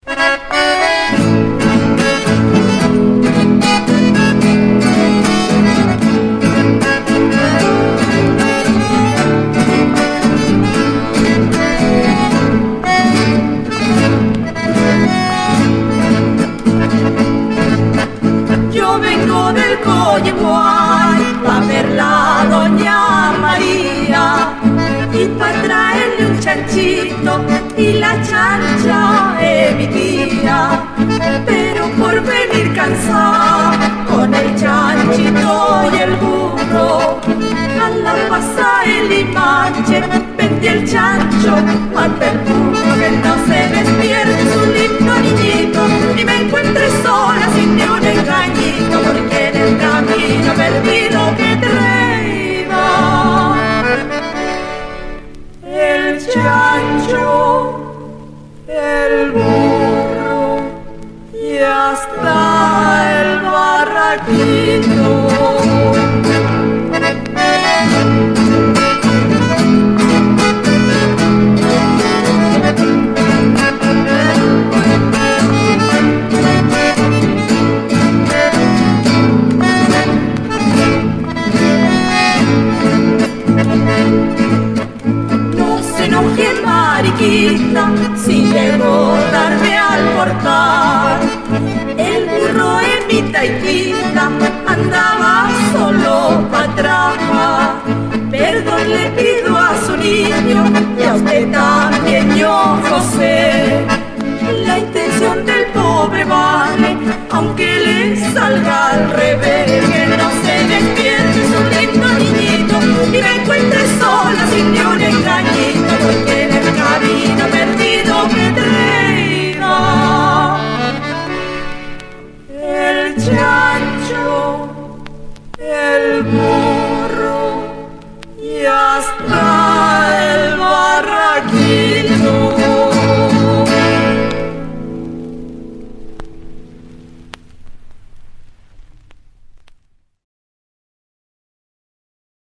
Yo vengo del Coyehuay a verla a doña María y para traerle un chanchito y la chancha es mi tía. Pero por venir cansada con el chanchito y el burro, a la pasa el Limache vendí el chancho ante el burro, que no se despierte su lindo niñito y me encuentre sola sin ni un engañito, porque en el camino perdido que traía el chancho, el burro y hasta el barraquito. No se enoje, mariquita, si llego tarde al portal. El burro en mi taitita andaba solo para trabajar. Perdón le pido a su niño y a usted también, yo José. La intención del pobre vale, aunque le salga al revés.